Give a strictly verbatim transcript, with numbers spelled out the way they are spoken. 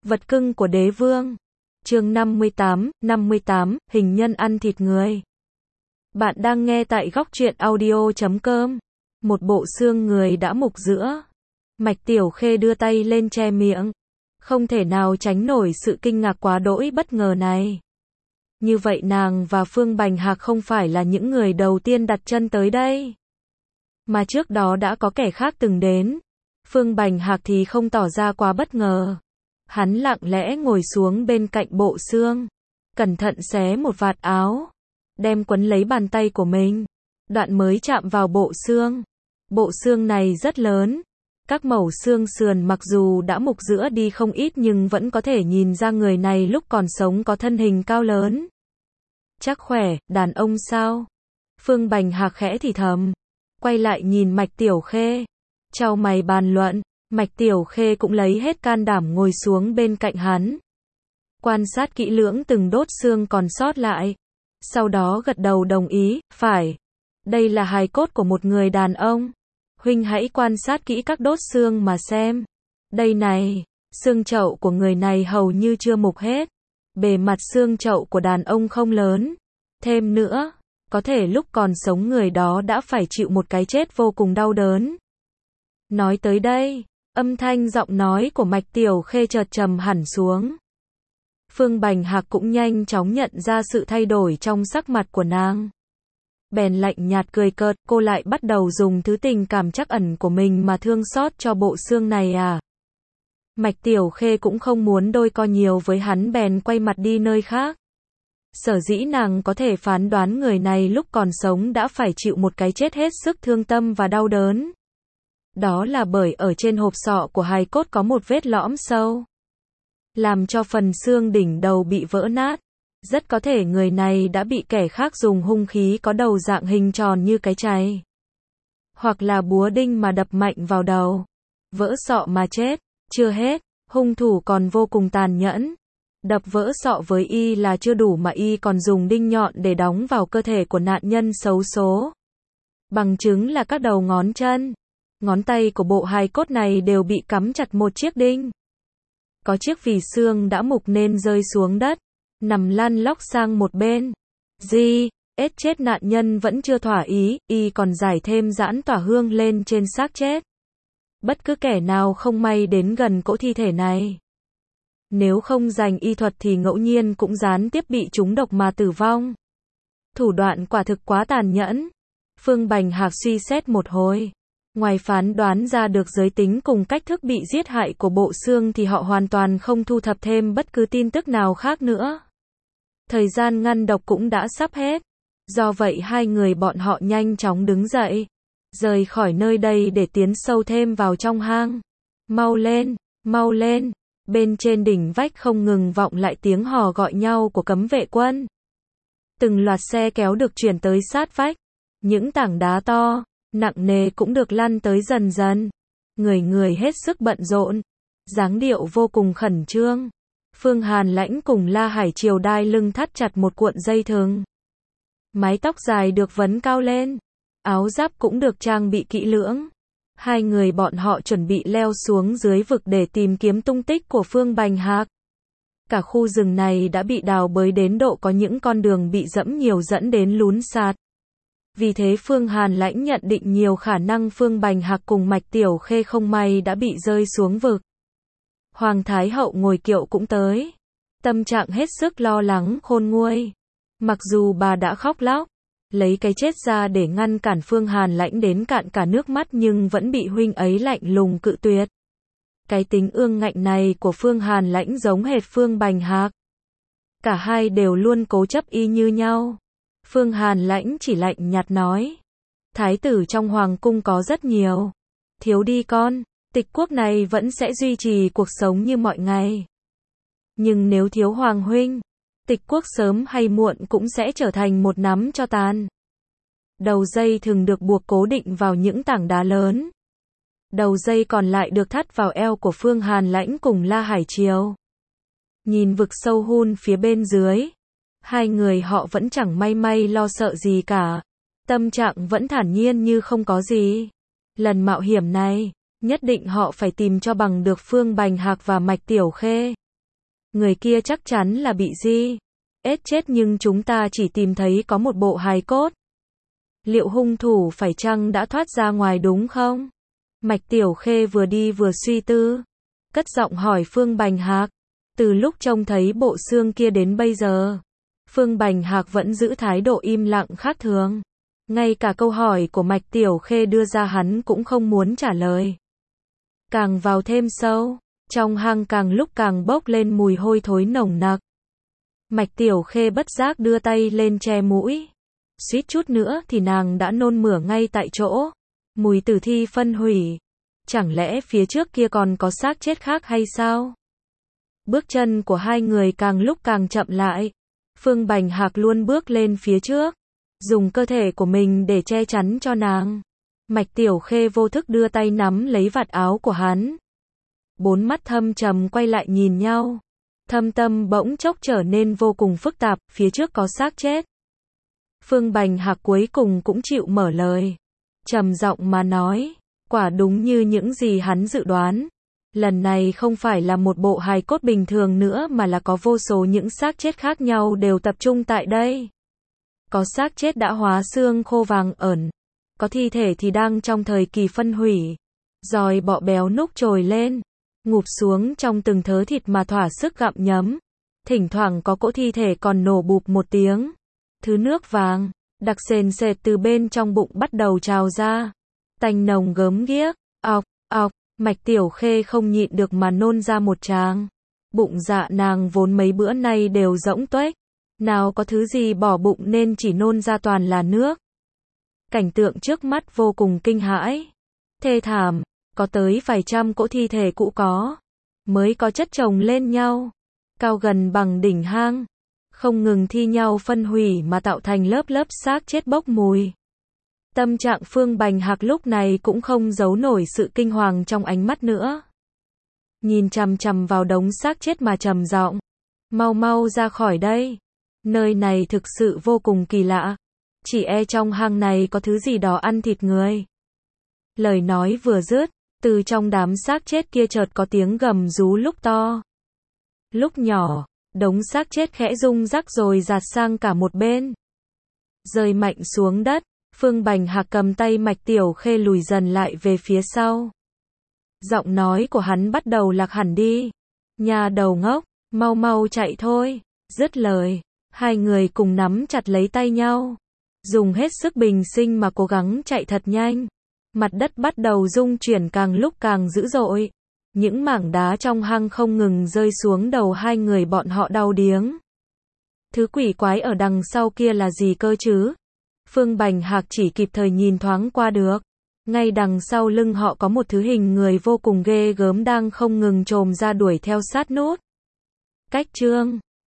Vật cưng của đế vương. Chương năm mươi tám, năm mươi tám, hình nhân ăn thịt người. Bạn đang nghe tại góc truyện audio chấm com. Một bộ xương người đã mục giữa. Mạch Tiểu Khê đưa tay lên che miệng. Không thể nào tránh nổi sự kinh ngạc quá đỗi bất ngờ này. Như vậy nàng và Phương Bành Hạc không phải là những người đầu tiên đặt chân tới đây. Mà trước đó đã có kẻ khác từng đến. Phương Bành Hạc thì không tỏ ra quá bất ngờ. Hắn lặng lẽ ngồi xuống bên cạnh bộ xương. Cẩn thận xé một vạt áo. Đem quấn lấy bàn tay của mình. Đoạn mới chạm vào bộ xương. Bộ xương này rất lớn. Các mẩu xương sườn mặc dù đã mục giữa đi không ít nhưng vẫn có thể nhìn ra người này lúc còn sống có thân hình cao lớn. Chắc khỏe, đàn ông sao? Phương Bành Hạc khẽ thì thầm. Quay lại nhìn Mạch Tiểu Khê. Chau mày bàn luận. Mạch Tiểu Khê cũng lấy hết can đảm ngồi xuống bên cạnh hắn. Quan sát kỹ lưỡng từng đốt xương còn sót lại. Sau đó gật đầu đồng ý, phải. Đây là hài cốt của một người đàn ông. Huynh hãy quan sát kỹ các đốt xương mà xem. Đây này, xương chậu của người này hầu như chưa mục hết. Bề mặt xương chậu của đàn ông không lớn. Thêm nữa, có thể lúc còn sống người đó đã phải chịu một cái chết vô cùng đau đớn. Nói tới đây, âm thanh giọng nói của Mạch Tiểu Khê chợt trầm hẳn xuống. Phương Bành Hạc cũng nhanh chóng nhận ra sự thay đổi trong sắc mặt của nàng. Bèn lạnh nhạt cười cợt, cô lại bắt đầu dùng thứ tình cảm trắc ẩn của mình mà thương xót cho bộ xương này à? Mạch Tiểu Khê cũng không muốn đôi co nhiều với hắn bèn quay mặt đi nơi khác. Sở dĩ nàng có thể phán đoán người này lúc còn sống đã phải chịu một cái chết hết sức thương tâm và đau đớn. Đó là bởi ở trên hộp sọ của hài cốt có một vết lõm sâu. Làm cho phần xương đỉnh đầu bị vỡ nát. Rất có thể người này đã bị kẻ khác dùng hung khí có đầu dạng hình tròn như cái chày. Hoặc là búa đinh mà đập mạnh vào đầu. Vỡ sọ mà chết. Chưa hết, hung thủ còn vô cùng tàn nhẫn. Đập vỡ sọ với y là chưa đủ mà y còn dùng đinh nhọn để đóng vào cơ thể của nạn nhân xấu số. Bằng chứng là các đầu ngón chân. Ngón tay của bộ hài cốt này đều bị cắm chặt một chiếc đinh. Có chiếc vì xương đã mục nên rơi xuống đất, nằm lăn lóc sang một bên. Di, ết chết nạn nhân vẫn chưa thỏa ý, y còn giải thêm giãn tỏa hương lên trên xác chết. Bất cứ kẻ nào không may đến gần cỗ thi thể này. Nếu không dành y thuật thì ngẫu nhiên cũng gián tiếp bị trúng độc mà tử vong. Thủ đoạn quả thực quá tàn nhẫn. Phương Bành Hạc suy xét một hồi. Ngoài phán đoán ra được giới tính cùng cách thức bị giết hại của bộ xương thì họ hoàn toàn không thu thập thêm bất cứ tin tức nào khác nữa. Thời gian ngăn độc cũng đã sắp hết. Do vậy hai người bọn họ nhanh chóng đứng dậy. Rời khỏi nơi đây để tiến sâu thêm vào trong hang. Mau lên, mau lên. Bên trên đỉnh vách không ngừng vọng lại tiếng hò gọi nhau của cấm vệ quân. Từng loạt xe kéo được chuyển tới sát vách. Những tảng đá to, nặng nề cũng được lăn tới dần dần. Người người hết sức bận rộn. Dáng điệu vô cùng khẩn trương. Phương Hàn Lãnh cùng La Hải Triều đai lưng thắt chặt một cuộn dây thừng. Mái tóc dài được vấn cao lên. Áo giáp cũng được trang bị kỹ lưỡng. Hai người bọn họ chuẩn bị leo xuống dưới vực để tìm kiếm tung tích của Phương Bành Hạc. Cả khu rừng này đã bị đào bới đến độ có những con đường bị dẫm nhiều dẫn đến lún sạt. Vì thế Phương Hàn Lãnh nhận định nhiều khả năng Phương Bành Hạc cùng Mạch Tiểu Khê không may đã bị rơi xuống vực. Hoàng Thái Hậu ngồi kiệu cũng tới. Tâm trạng hết sức lo lắng khôn nguôi. Mặc dù bà đã khóc lóc, lấy cái chết ra để ngăn cản Phương Hàn Lãnh đến cạn cả nước mắt nhưng vẫn bị huynh ấy lạnh lùng cự tuyệt. Cái tính ương ngạnh này của Phương Hàn Lãnh giống hệt Phương Bành Hạc. Cả hai đều luôn cố chấp y như nhau. Phương Hàn Lãnh chỉ lạnh nhạt nói. Thái tử trong hoàng cung có rất nhiều. Thiếu đi con, tịch quốc này vẫn sẽ duy trì cuộc sống như mọi ngày. Nhưng nếu thiếu hoàng huynh, tịch quốc sớm hay muộn cũng sẽ trở thành một nắm tro tàn. Đầu dây thường được buộc cố định vào những tảng đá lớn. Đầu dây còn lại được thắt vào eo của Phương Hàn Lãnh cùng La Hải Triều. Nhìn vực sâu hun phía bên dưới. Hai người họ vẫn chẳng may may lo sợ gì cả. Tâm trạng vẫn thản nhiên như không có gì. Lần mạo hiểm này, nhất định họ phải tìm cho bằng được Phương Bành Hạc và Mạch Tiểu Khê. người kia chắc chắn là bị gì ết chết nhưng chúng ta chỉ tìm thấy có một bộ hài cốt. Liệu hung thủ phải chăng đã thoát ra ngoài đúng không? Mạch Tiểu Khê vừa đi vừa suy tư, cất giọng hỏi Phương Bành Hạc. Từ lúc trông thấy bộ xương kia đến bây giờ, Phương Bành Hạc vẫn giữ thái độ im lặng khác thường. Ngay cả câu hỏi của Mạch Tiểu Khê đưa ra hắn cũng không muốn trả lời. Càng vào thêm sâu, trong hang càng lúc càng bốc lên mùi hôi thối nồng nặc. Mạch Tiểu Khê bất giác đưa tay lên che mũi. Suýt chút nữa thì nàng đã nôn mửa ngay tại chỗ. Mùi tử thi phân hủy. Chẳng lẽ phía trước kia còn có xác chết khác hay sao? Bước chân của hai người càng lúc càng chậm lại. Phương Bành Hạc luôn bước lên phía trước, dùng cơ thể của mình để che chắn cho nàng. Mạch Tiểu Khê vô thức đưa tay nắm lấy vạt áo của hắn. Bốn mắt thâm trầm quay lại nhìn nhau. Thâm tâm bỗng chốc trở nên vô cùng phức tạp, phía trước có xác chết. Phương Bành Hạc cuối cùng cũng chịu mở lời. Trầm giọng mà nói, quả đúng như những gì hắn dự đoán. Lần này không phải là một bộ hài cốt bình thường nữa mà là có vô số những xác chết khác nhau đều tập trung tại đây. Có xác chết đã hóa xương khô vàng ẩn. Có thi thể thì đang trong thời kỳ phân hủy. Giòi bọ béo núc trồi lên, ngụp xuống trong từng thớ thịt mà thỏa sức gặm nhấm. Thỉnh thoảng có cỗ thi thể còn nổ bụp một tiếng. Thứ nước vàng, đặc sền sệt từ bên trong bụng bắt đầu trào ra. Tanh nồng gớm ghiếc, ọc, ọc, Mạch Tiểu Khê không nhịn được mà nôn ra một tràng. Bụng dạ nàng vốn mấy bữa nay đều rỗng tuếch. Nào có thứ gì bỏ bụng nên chỉ nôn ra toàn là nước. Cảnh tượng trước mắt vô cùng kinh hãi. Thê thảm, có tới vài trăm cỗ thi thể cũ có. Mới có chất chồng lên nhau. Cao gần bằng đỉnh hang. Không ngừng thi nhau phân hủy mà tạo thành lớp lớp xác chết bốc mùi. Tâm trạng Phương Bành Hạc lúc này cũng không giấu nổi sự kinh hoàng trong ánh mắt nữa. Nhìn chằm chằm vào đống xác chết mà trầm giọng. Mau mau ra khỏi đây. Nơi này thực sự vô cùng kỳ lạ. Chỉ e trong hang này có thứ gì đó ăn thịt người. Lời nói vừa dứt, từ trong đám xác chết kia chợt có tiếng gầm rú lúc to. Lúc nhỏ, đống xác chết khẽ rung rắc rồi giạt sang cả một bên. Rơi mạnh xuống đất. Phương Bành Hạc cầm tay Mạch Tiểu Khê lùi dần lại về phía sau. Giọng nói của hắn bắt đầu lạc hẳn đi. Nhà đầu ngốc, mau mau chạy thôi. Dứt lời, hai người cùng nắm chặt lấy tay nhau. Dùng hết sức bình sinh mà cố gắng chạy thật nhanh. Mặt đất bắt đầu rung chuyển càng lúc càng dữ dội. Những mảng đá trong hang không ngừng rơi xuống đầu hai người bọn họ đau điếng. Thứ quỷ quái ở đằng sau kia là gì cơ chứ? Phương Bành Hạc chỉ kịp thời nhìn thoáng qua được. Ngay đằng sau lưng họ có một thứ hình người vô cùng ghê gớm đang không ngừng chồm ra đuổi theo sát nút. Cách chương